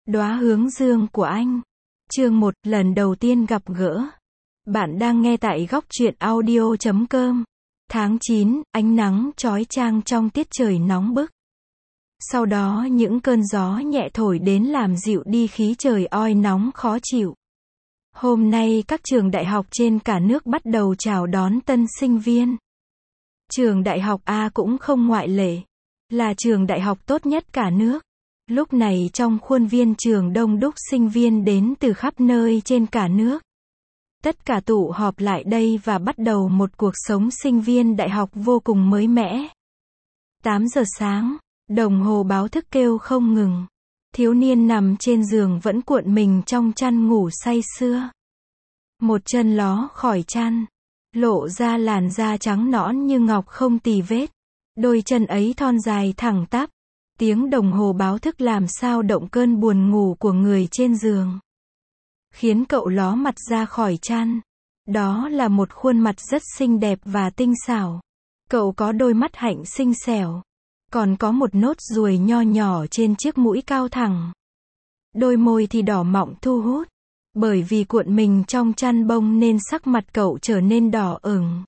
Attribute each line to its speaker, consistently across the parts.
Speaker 1: Đóa hướng dương của anh. Chương 1, lần đầu tiên gặp gỡ. Bạn đang nghe tại góc truyện audio.com. Tháng 9, ánh nắng chói chang trong tiết trời nóng bức. Sau đó những cơn gió nhẹ thổi đến làm dịu đi khí trời oi nóng khó chịu. Hôm nay các trường đại học trên cả nước bắt đầu chào đón tân sinh viên. Trường đại học A cũng không ngoại lệ, là trường đại học tốt nhất cả nước. Lúc này trong khuôn viên trường đông đúc sinh viên đến từ khắp nơi trên cả nước. Tất cả tụ họp lại đây và bắt đầu một cuộc sống sinh viên đại học vô cùng mới mẻ. 8 giờ sáng, đồng hồ báo thức kêu không ngừng. Thiếu niên nằm trên giường vẫn cuộn mình trong chăn ngủ say sưa. Một chân ló khỏi chăn, lộ ra làn da trắng nõn như ngọc không tì vết. Đôi chân ấy thon dài thẳng tắp. Tiếng đồng hồ báo thức làm sao động cơn buồn ngủ của người trên giường, khiến cậu ló mặt ra khỏi chăn. Đó là một khuôn mặt rất xinh đẹp và tinh xảo. Cậu có đôi mắt hạnh xinh xẻo, còn có một nốt ruồi nho nhỏ trên chiếc mũi cao thẳng. Đôi môi thì đỏ mọng thu hút. Bởi vì cuộn mình trong chăn bông nên sắc mặt cậu trở nên đỏ ửng.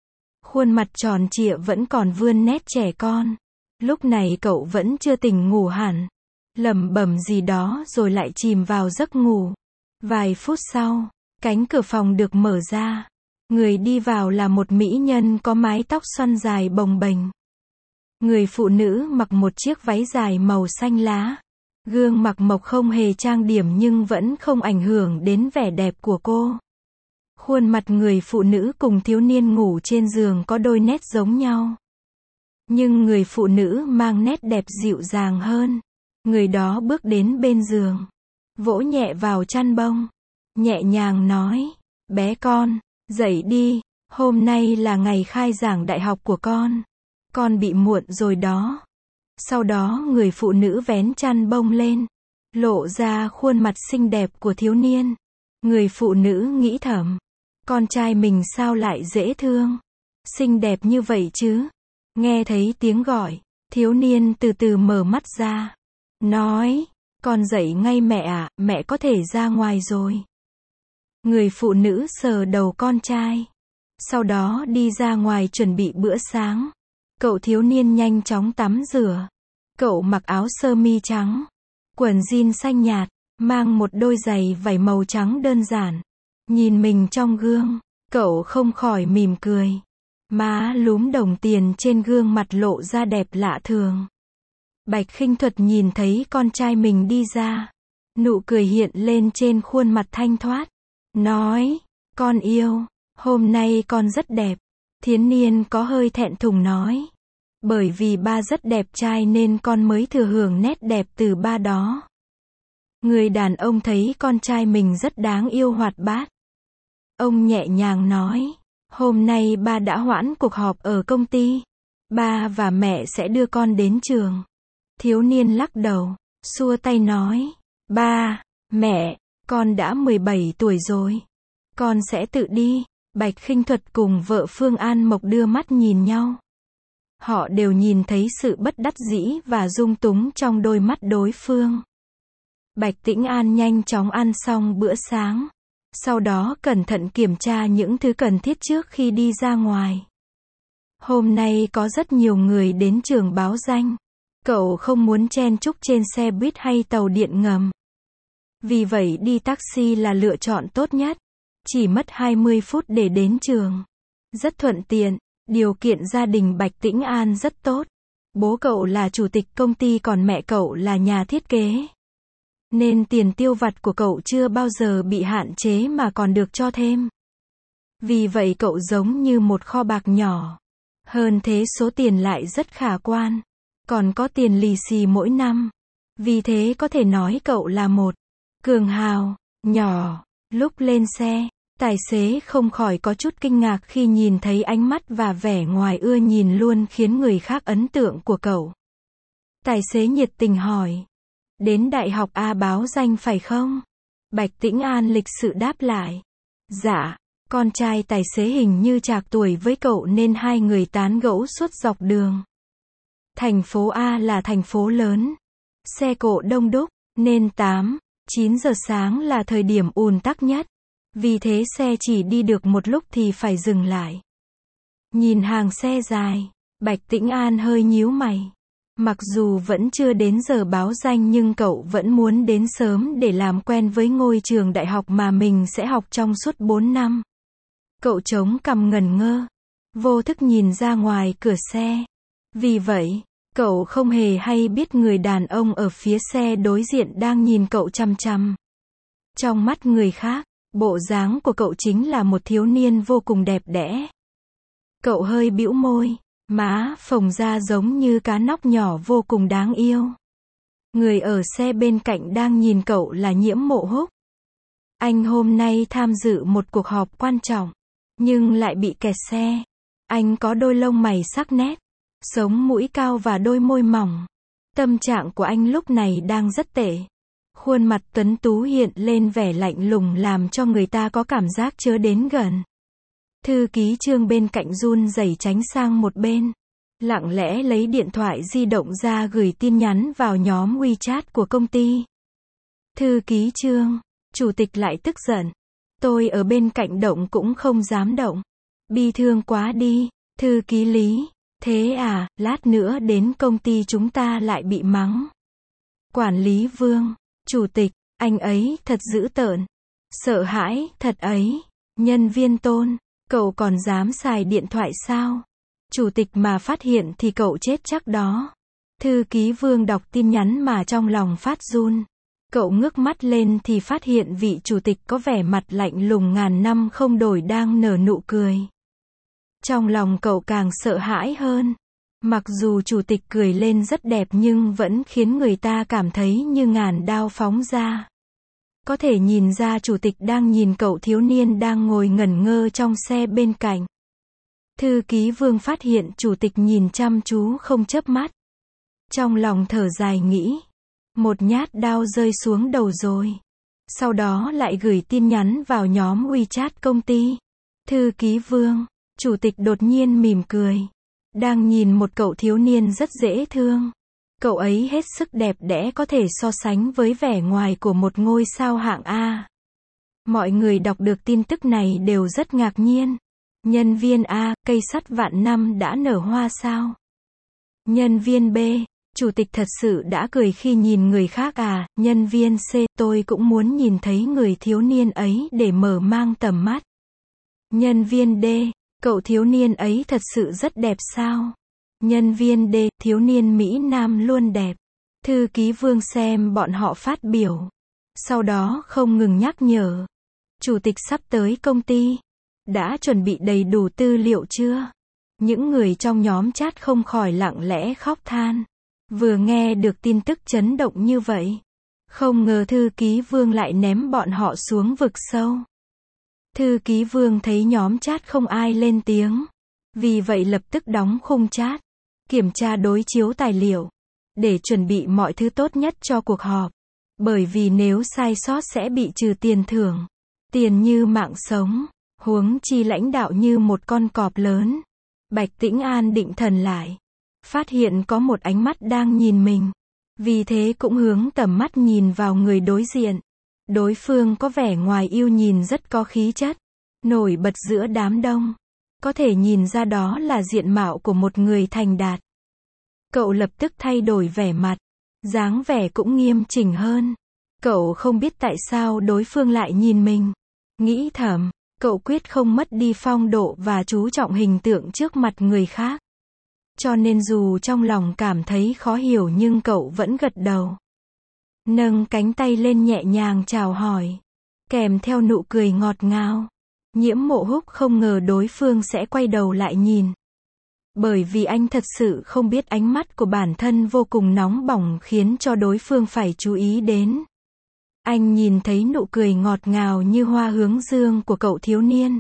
Speaker 1: Khuôn mặt tròn trịa vẫn còn vươn nét trẻ con. Lúc này cậu vẫn chưa tỉnh ngủ hẳn, lẩm bẩm gì đó rồi lại chìm vào giấc ngủ. Vài phút sau, cánh cửa phòng được mở ra. Người đi vào là một mỹ nhân có mái tóc xoăn dài bồng bềnh. Người phụ nữ mặc một chiếc váy dài màu xanh lá. Gương mặt mộc không hề trang điểm nhưng vẫn không ảnh hưởng đến vẻ đẹp của cô. Khuôn mặt người phụ nữ cùng thiếu niên ngủ trên giường có đôi nét giống nhau. Nhưng người phụ nữ mang nét đẹp dịu dàng hơn. Người đó bước đến bên giường, vỗ nhẹ vào chăn bông, nhẹ nhàng nói, bé con, dậy đi, hôm nay là ngày khai giảng đại học của con bị muộn rồi đó. Sau đó người phụ nữ vén chăn bông lên, lộ ra khuôn mặt xinh đẹp của thiếu niên. Người phụ nữ nghĩ thầm, con trai mình sao lại dễ thương, xinh đẹp như vậy chứ. Nghe thấy tiếng gọi, thiếu niên từ từ mở mắt ra, nói, con dậy ngay mẹ ạ, mẹ có thể ra ngoài rồi. Người phụ nữ sờ đầu con trai, sau đó đi ra ngoài chuẩn bị bữa sáng. Cậu thiếu niên nhanh chóng tắm rửa. Cậu mặc áo sơ mi trắng, quần jean xanh nhạt, mang một đôi giày vải màu trắng đơn giản. Nhìn mình trong gương, cậu không khỏi mỉm cười. Má lúm đồng tiền trên gương mặt lộ ra đẹp lạ thường. Bạch Khinh Thuật nhìn thấy con trai mình đi ra, nụ cười hiện lên trên khuôn mặt thanh thoát. Nói, con yêu, hôm nay con rất đẹp. Thiếu niên có hơi thẹn thùng nói, bởi vì ba rất đẹp trai nên con mới thừa hưởng nét đẹp từ ba đó. Người đàn ông thấy con trai mình rất đáng yêu hoạt bát. Ông nhẹ nhàng nói, hôm nay ba đã hoãn cuộc họp ở công ty. Ba và mẹ sẽ đưa con đến trường. Thiếu niên lắc đầu, xua tay nói, ba, mẹ, con đã 17 tuổi rồi. Con sẽ tự đi. Bạch Khinh Thuật cùng vợ Phương An Mộc đưa mắt nhìn nhau. Họ đều nhìn thấy sự bất đắc dĩ và dung túng trong đôi mắt đối phương. Bạch Tĩnh An nhanh chóng ăn xong bữa sáng. Sau đó cẩn thận kiểm tra những thứ cần thiết trước khi đi ra ngoài. Hôm nay có rất nhiều người đến trường báo danh. Cậu không muốn chen chúc trên xe buýt hay tàu điện ngầm. Vì vậy đi taxi là lựa chọn tốt nhất. Chỉ mất 20 phút để đến trường. Rất thuận tiện. Điều kiện gia đình Bạch Tĩnh An rất tốt. Bố cậu là chủ tịch công ty còn mẹ cậu là nhà thiết kế. Nên tiền tiêu vặt của cậu chưa bao giờ bị hạn chế mà còn được cho thêm. Vì vậy cậu giống như một kho bạc nhỏ. Hơn thế số tiền lại rất khả quan. Còn có tiền lì xì mỗi năm. Vì thế có thể nói cậu là một cường hào nhỏ. Lúc lên xe, tài xế không khỏi có chút kinh ngạc khi nhìn thấy ánh mắt và vẻ ngoài ưa nhìn luôn khiến người khác ấn tượng của cậu. Tài xế nhiệt tình hỏi, đến đại học A báo danh phải không? Bạch Tĩnh An lịch sự đáp lại, dạ. Con trai tài xế hình như trạc tuổi với cậu nên hai người tán gẫu suốt dọc đường. Thành phố A là thành phố lớn, xe cộ đông đúc, Nên 8, 9 giờ sáng là thời điểm ùn tắc nhất. Vì thế xe chỉ đi được một lúc thì phải dừng lại. Nhìn hàng xe dài, Bạch Tĩnh An hơi nhíu mày. Mặc dù vẫn chưa đến giờ báo danh nhưng cậu vẫn muốn đến sớm để làm quen với ngôi trường đại học mà mình sẽ học trong suốt 4 năm. Cậu chống cằm ngẩn ngơ, vô thức nhìn ra ngoài cửa xe. Vì vậy, cậu không hề hay biết người đàn ông ở phía xe đối diện đang nhìn cậu chằm chằm. Trong mắt người khác, bộ dáng của cậu chính là một thiếu niên vô cùng đẹp đẽ. Cậu hơi bĩu môi, má phồng ra giống như cá nóc nhỏ vô cùng đáng yêu. Người ở xe bên cạnh đang nhìn cậu là Nhiễm Mộ Húc. Anh hôm nay tham dự một cuộc họp quan trọng, nhưng lại bị kẹt xe. Anh có đôi lông mày sắc nét, sống mũi cao và đôi môi mỏng. Tâm trạng của anh lúc này đang rất tệ. Khuôn mặt tuấn tú hiện lên vẻ lạnh lùng làm cho người ta có cảm giác chớ đến gần. Thư ký Trương bên cạnh run rẩy tránh sang một bên. Lặng lẽ lấy điện thoại di động ra gửi tin nhắn vào nhóm WeChat của công ty. Thư ký Trương, chủ tịch lại tức giận. Tôi ở bên cạnh động cũng không dám động. Bi thương quá đi. Thư ký Lý, thế à, lát nữa đến công ty chúng ta lại bị mắng. Quản lý Vương, chủ tịch, anh ấy thật dữ tợn. Sợ hãi, thật ấy. Nhân viên Tôn, cậu còn dám xài điện thoại sao? Chủ tịch mà phát hiện thì cậu chết chắc đó. Thư ký Vương đọc tin nhắn mà trong lòng phát run. Cậu ngước mắt lên thì phát hiện vị chủ tịch có vẻ mặt lạnh lùng ngàn năm không đổi đang nở nụ cười. Trong lòng cậu càng sợ hãi hơn. Mặc dù chủ tịch cười lên rất đẹp nhưng vẫn khiến người ta cảm thấy như ngàn đao phóng ra. Có thể nhìn ra chủ tịch đang nhìn cậu thiếu niên đang ngồi ngẩn ngơ trong xe bên cạnh. Thư ký Vương phát hiện chủ tịch nhìn chăm chú không chớp mắt. Trong lòng thở dài nghĩ, một nhát đao rơi xuống đầu rồi. Sau đó lại gửi tin nhắn vào nhóm WeChat công ty. Thư ký Vương, chủ tịch đột nhiên mỉm cười. Đang nhìn một cậu thiếu niên rất dễ thương. Cậu ấy hết sức đẹp đẽ có thể so sánh với vẻ ngoài của một ngôi sao hạng A. Mọi người đọc được tin tức này đều rất ngạc nhiên. Nhân viên A, cây sắt vạn năm đã nở hoa sao? Nhân viên B, chủ tịch thật sự đã cười khi nhìn người khác à? Nhân viên C, tôi cũng muốn nhìn thấy người thiếu niên ấy để mở mang tầm mắt. Nhân viên D, cậu thiếu niên ấy thật sự rất đẹp sao? Nhân viên D, thiếu niên Mỹ Nam luôn đẹp. Thư ký Vương xem bọn họ phát biểu. Sau đó không ngừng nhắc nhở. Chủ tịch sắp tới công ty. Đã chuẩn bị đầy đủ tư liệu chưa? Những người trong nhóm chat không khỏi lặng lẽ khóc than. Vừa nghe được tin tức chấn động như vậy. Không ngờ thư ký Vương lại ném bọn họ xuống vực sâu. Thư ký Vương thấy nhóm chat không ai lên tiếng. Vì vậy lập tức đóng khung chat. Kiểm tra đối chiếu tài liệu. Để chuẩn bị mọi thứ tốt nhất cho cuộc họp. Bởi vì nếu sai sót sẽ bị trừ tiền thưởng. Tiền như mạng sống. Huống chi lãnh đạo như một con cọp lớn. Bạch Tĩnh An định thần lại. Phát hiện có một ánh mắt đang nhìn mình. Vì thế cũng hướng tầm mắt nhìn vào người đối diện. Đối phương có vẻ ngoài yêu nhìn rất có khí chất. Nổi bật giữa đám đông. Có thể nhìn ra đó là diện mạo của một người thành đạt. Cậu lập tức thay đổi vẻ mặt. Dáng vẻ cũng nghiêm chỉnh hơn. Cậu không biết tại sao đối phương lại nhìn mình. Nghĩ thầm. Cậu quyết không mất đi phong độ và chú trọng hình tượng trước mặt người khác. Cho nên dù trong lòng cảm thấy khó hiểu nhưng cậu vẫn gật đầu. Nâng cánh tay lên nhẹ nhàng chào hỏi. Kèm theo nụ cười ngọt ngào. Nhiễm Mộ Húc không ngờ đối phương sẽ quay đầu lại nhìn. Bởi vì anh thật sự không biết ánh mắt của bản thân vô cùng nóng bỏng khiến cho đối phương phải chú ý đến. Anh nhìn thấy nụ cười ngọt ngào như hoa hướng dương của cậu thiếu niên.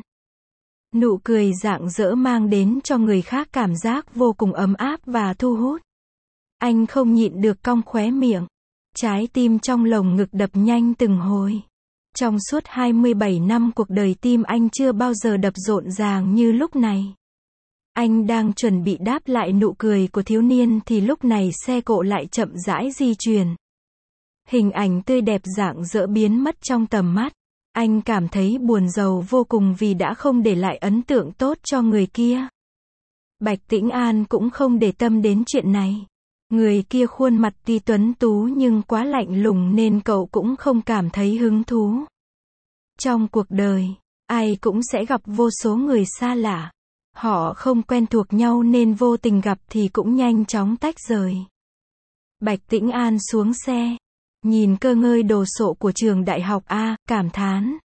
Speaker 1: Nụ cười rạng rỡ mang đến cho người khác cảm giác vô cùng ấm áp và thu hút. Anh không nhịn được cong khóe miệng. Trái tim trong lồng ngực đập nhanh từng hồi. Trong suốt 27 năm cuộc đời tim anh chưa bao giờ đập rộn ràng như lúc này. Anh đang chuẩn bị đáp lại nụ cười của thiếu niên thì lúc này xe cộ lại chậm rãi di chuyển. Hình ảnh tươi đẹp rạng rỡ biến mất trong tầm mắt. Anh cảm thấy buồn rầu vô cùng vì đã không để lại ấn tượng tốt cho người kia. Bạch Tĩnh An cũng không để tâm đến chuyện này. Người kia khuôn mặt tuy tuấn tú nhưng quá lạnh lùng nên cậu cũng không cảm thấy hứng thú. Trong cuộc đời, ai cũng sẽ gặp vô số người xa lạ. Họ không quen thuộc nhau nên vô tình gặp thì cũng nhanh chóng tách rời. Bạch Tĩnh An xuống xe, nhìn cơ ngơi đồ sộ của trường đại học A, cảm thán.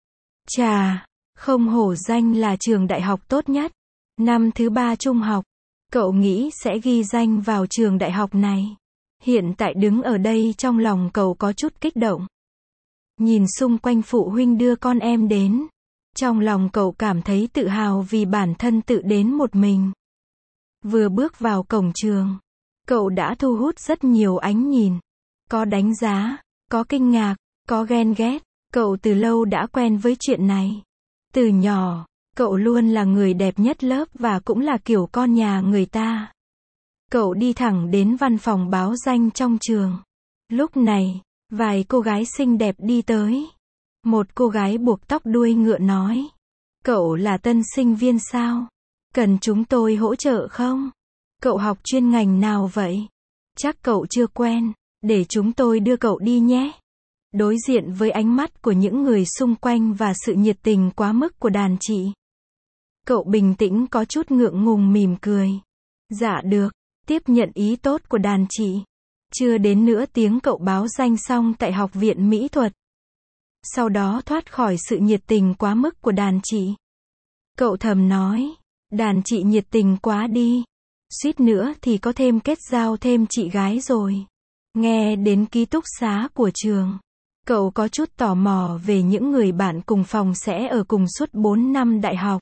Speaker 1: Chà, không hổ danh là trường đại học tốt nhất. Năm thứ 3 trung học, cậu nghĩ sẽ ghi danh vào trường đại học này. Hiện tại đứng ở đây trong lòng cậu có chút kích động. Nhìn xung quanh phụ huynh đưa con em đến. Trong lòng cậu cảm thấy tự hào vì bản thân tự đến một mình. Vừa bước vào cổng trường, cậu đã thu hút rất nhiều ánh nhìn. Có đánh giá, có kinh ngạc, có ghen ghét. Cậu từ lâu đã quen với chuyện này. Từ nhỏ, cậu luôn là người đẹp nhất lớp và cũng là kiểu con nhà người ta. Cậu đi thẳng đến văn phòng báo danh trong trường. Lúc này, vài cô gái xinh đẹp đi tới. Một cô gái buộc tóc đuôi ngựa nói. Cậu là tân sinh viên sao? Cần chúng tôi hỗ trợ không? Cậu học chuyên ngành nào vậy? Chắc cậu chưa quen, để chúng tôi đưa cậu đi nhé. Đối diện với ánh mắt của những người xung quanh và sự nhiệt tình quá mức của đàn chị. Cậu bình tĩnh có chút ngượng ngùng mỉm cười. Dạ được, tiếp nhận ý tốt của đàn chị. Chưa đến nửa tiếng cậu báo danh xong tại Học viện Mỹ thuật. Sau đó thoát khỏi sự nhiệt tình quá mức của đàn chị. Cậu thầm nói, đàn chị nhiệt tình quá đi. Suýt nữa thì có thêm kết giao thêm chị gái rồi. Nghe đến ký túc xá của trường. Cậu có chút tò mò về những người bạn cùng phòng sẽ ở cùng suốt 4 năm đại học.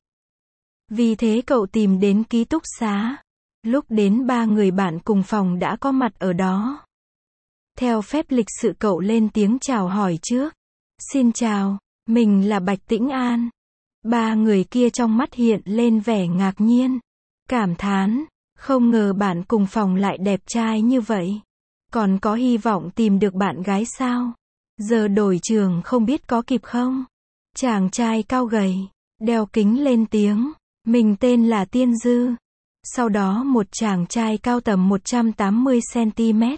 Speaker 1: Vì thế cậu tìm đến ký túc xá. Lúc đến 3 người bạn cùng phòng đã có mặt ở đó. Theo phép lịch sự cậu lên tiếng chào hỏi trước. Xin chào, mình là Bạch Tĩnh An. 3 người kia trong mắt hiện lên vẻ ngạc nhiên. Cảm thán, không ngờ bạn cùng phòng lại đẹp trai như vậy. Còn có hy vọng tìm được bạn gái sao? Giờ đổi trường không biết có kịp không? Chàng trai cao gầy, đeo kính lên tiếng. Mình tên là Tiên Dư. Sau đó một chàng trai cao tầm 180cm.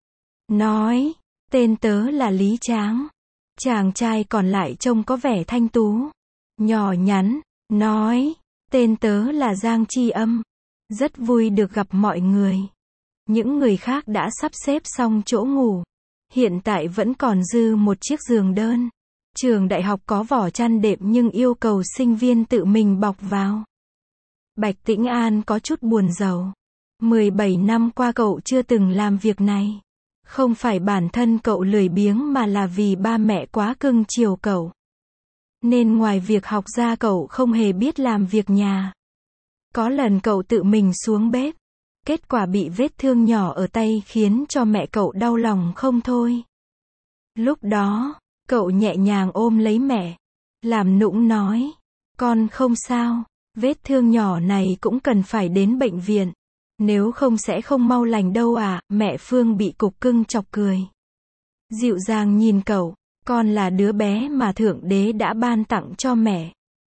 Speaker 1: Nói, tên tớ là Lý Tráng. Chàng trai còn lại trông có vẻ thanh tú. Nhỏ nhắn, nói, tên tớ là Giang Chi Âm. Rất vui được gặp mọi người. Những người khác đã sắp xếp xong chỗ ngủ. Hiện tại vẫn còn dư một chiếc giường đơn. Trường đại học có vỏ chăn đệm nhưng yêu cầu sinh viên tự mình bọc vào. Bạch Tĩnh An có chút buồn rầu. 17 năm qua cậu chưa từng làm việc này. Không phải bản thân cậu lười biếng mà là vì ba mẹ quá cưng chiều cậu. Nên ngoài việc học ra cậu không hề biết làm việc nhà. Có lần cậu tự mình xuống bếp. Kết quả bị vết thương nhỏ ở tay khiến cho mẹ cậu đau lòng không thôi. Lúc đó, cậu nhẹ nhàng ôm lấy mẹ. Làm nũng nói. Con không sao. Vết thương nhỏ này cũng cần phải đến bệnh viện. Nếu không sẽ không mau lành đâu à. Mẹ Phương bị cục cưng chọc cười. Dịu dàng nhìn cậu. Con là đứa bé mà Thượng Đế đã ban tặng cho mẹ.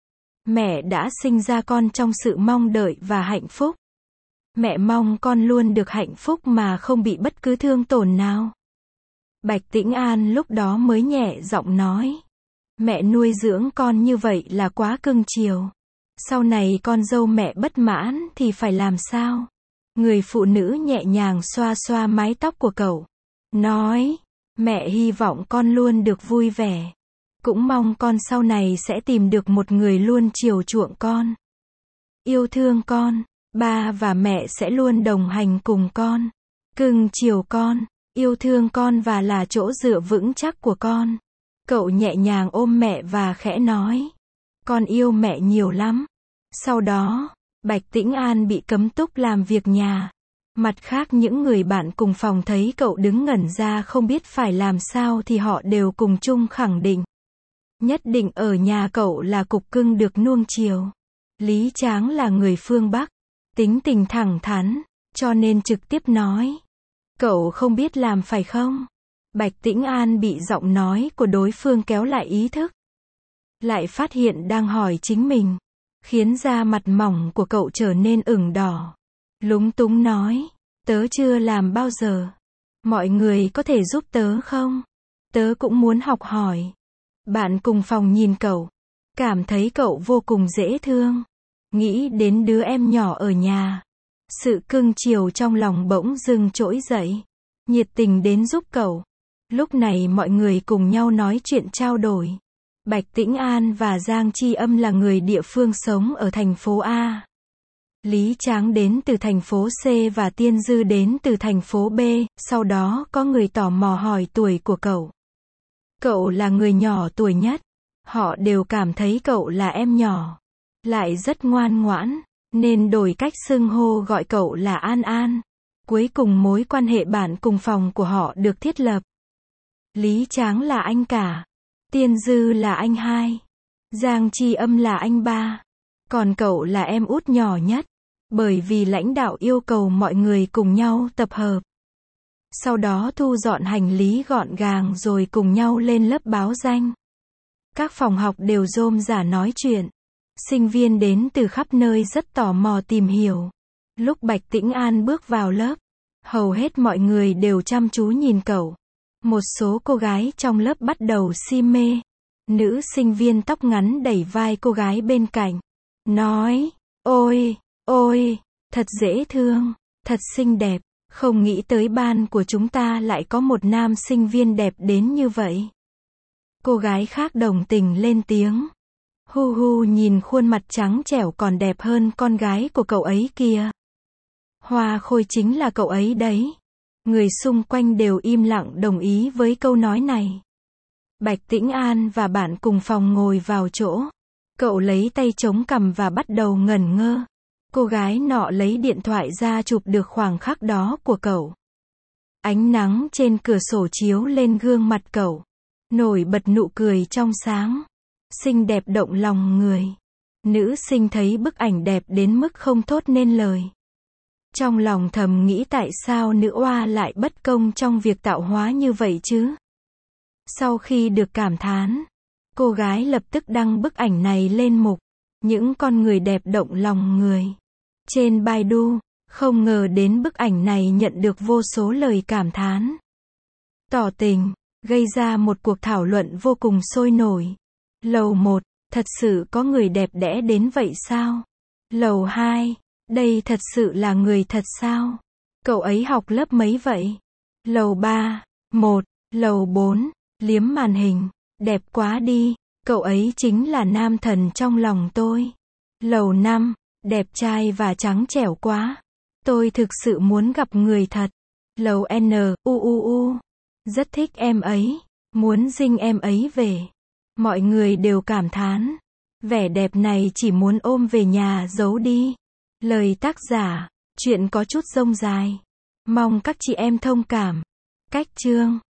Speaker 1: Mẹ đã sinh ra con trong sự mong đợi và hạnh phúc. Mẹ mong con luôn được hạnh phúc mà không bị bất cứ thương tổn nào. Bạch Tĩnh An lúc đó mới nhẹ giọng nói. Mẹ nuôi dưỡng con như vậy là quá cưng chiều. Sau này con dâu mẹ bất mãn thì phải làm sao? Người phụ nữ nhẹ nhàng xoa xoa mái tóc của cậu. Nói, mẹ hy vọng con luôn được vui vẻ. Cũng mong con sau này sẽ tìm được một người luôn chiều chuộng con. Yêu thương con. Ba và mẹ sẽ luôn đồng hành cùng con. Cưng chiều con. Yêu thương con và là chỗ dựa vững chắc của con. Cậu nhẹ nhàng ôm mẹ và khẽ nói. Con yêu mẹ nhiều lắm. Sau đó, Bạch Tĩnh An bị cấm túc làm việc nhà. Mặt khác những người bạn cùng phòng thấy cậu đứng ngẩn ra không biết phải làm sao thì họ đều cùng chung khẳng định. Nhất định ở nhà cậu là cục cưng được nuông chiều. Lý Tráng là người phương Bắc. Tính tình thẳng thắn, cho nên trực tiếp nói. Cậu không biết làm phải không? Bạch Tĩnh An bị giọng nói của đối phương kéo lại ý thức. Lại phát hiện đang hỏi chính mình. Khiến da mặt mỏng của cậu trở nên ửng đỏ. Lúng túng nói. Tớ chưa làm bao giờ. Mọi người có thể giúp tớ không? Tớ cũng muốn học hỏi. Bạn cùng phòng nhìn cậu. Cảm thấy cậu vô cùng dễ thương. Nghĩ đến đứa em nhỏ ở nhà. Sự cưng chiều trong lòng bỗng dưng trỗi dậy. Nhiệt tình đến giúp cậu. Lúc này mọi người cùng nhau nói chuyện trao đổi. Bạch Tĩnh An và Giang Chi Âm là người địa phương sống ở thành phố A. Lý Tráng đến từ thành phố C và Tiên Dư đến từ thành phố B, sau đó có người tò mò hỏi tuổi của cậu. Cậu là người nhỏ tuổi nhất. Họ đều cảm thấy cậu là em nhỏ. Lại rất ngoan ngoãn, nên đổi cách xưng hô gọi cậu là An An. Cuối cùng mối quan hệ bạn cùng phòng của họ được thiết lập. Lý Tráng là anh cả. Tiên Dư là anh hai. Giang Chi Âm là anh ba. Còn cậu là em út nhỏ nhất. Bởi vì lãnh đạo yêu cầu mọi người cùng nhau tập hợp. Sau đó thu dọn hành lý gọn gàng rồi cùng nhau lên lớp báo danh. Các phòng học đều rôm rả nói chuyện. Sinh viên đến từ khắp nơi rất tò mò tìm hiểu. Lúc Bạch Tĩnh An bước vào lớp, hầu hết mọi người đều chăm chú nhìn cậu. Một số cô gái trong lớp bắt đầu si mê. Nữ sinh viên tóc ngắn đẩy vai cô gái bên cạnh. Nói, ôi, ôi, thật dễ thương, thật xinh đẹp. Không nghĩ tới ban của chúng ta lại có một nam sinh viên đẹp đến như vậy. Cô gái khác đồng tình lên tiếng. Hu hu nhìn khuôn mặt trắng trẻo còn đẹp hơn con gái của cậu ấy kìa. Hoa khôi chính là cậu ấy đấy. Người xung quanh đều im lặng đồng ý với câu nói này. Bạch Tĩnh An và bạn cùng phòng ngồi vào chỗ. Cậu lấy tay chống cằm và bắt đầu ngẩn ngơ. Cô gái nọ lấy điện thoại ra chụp được khoảnh khắc đó của cậu. Ánh nắng trên cửa sổ chiếu lên gương mặt cậu. Nổi bật nụ cười trong sáng. Xinh đẹp động lòng người. Nữ sinh thấy bức ảnh đẹp đến mức không thốt nên lời. Trong lòng thầm nghĩ tại sao nữ oa lại bất công trong việc tạo hóa như vậy chứ? Sau khi được cảm thán, cô gái lập tức đăng bức ảnh này lên mục những con người đẹp động lòng người. Trên Baidu, không ngờ đến bức ảnh này nhận được vô số lời cảm thán. Tỏ tình, gây ra một cuộc thảo luận vô cùng sôi nổi. Lầu 1, thật sự có người đẹp đẽ đến vậy sao? Lầu 2, đây thật sự là người thật sao? Cậu ấy học lớp mấy vậy? Lầu 3, 1, lầu 4, liếm màn hình, đẹp quá đi, cậu ấy chính là nam thần trong lòng tôi. Lầu 5, đẹp trai và trắng trẻo quá. Tôi thực sự muốn gặp người thật. Lầu N, rất thích em ấy, muốn dinh em ấy về. Mọi người đều cảm thán. Vẻ đẹp này chỉ muốn ôm về nhà giấu đi. Lời tác giả, chuyện có chút rông dài. Mong các chị em thông cảm. Cách chương